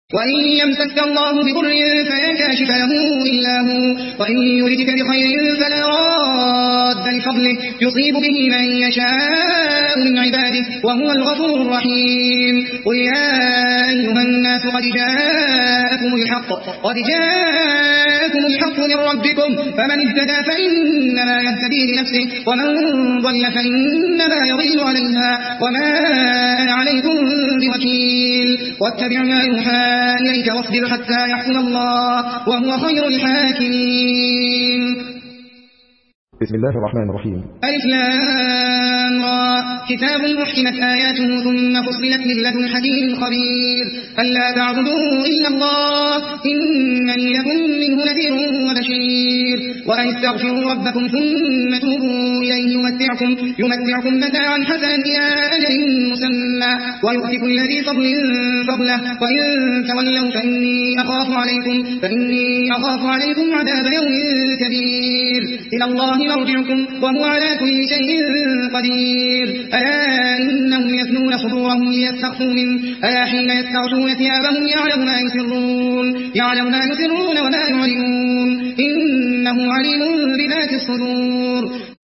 وإن يمسك الله بضر فلا كاشف له إلا هو وإن يردك بخير فلا راد لفضله يصيب به من يشاء من عباده وهو الغفور الرحيم قل يا أيها الناس قد جاءكم الحق من ربكم فمن اهتدى فإنما يهتدي لنفسه ومن ضل فإنما يضل عليها وما أنا عليكم بوكيل واتبع ما يوحى إليك واصبر حتى يحكم الله وهو خير الحاكمين. بسم الله الرحمن الرحيم. ألف لام را كتاب محكمت آياته ثم فصلت من لدن حكيم خبير ألا تعبدوا إلا الله إنني لكم منه نذير وبشير وأن استغفروا ربكم ثم توبوا إليه يمتعكم متاعا حسنا إلى أجل مسمى ويؤتي كل ذي فضل فضله وإن تولوا فإني أخاف عليكم عذاب يوم كبير إلى الله مرجعكم وهو على كل شيء قدير ألا إنهم يثنون صدورهم ليستخفوا منه ألا حين يستغشون ثيابهم يعلم ما يسرون وما يعلنون إنه عليم بذات الصدور.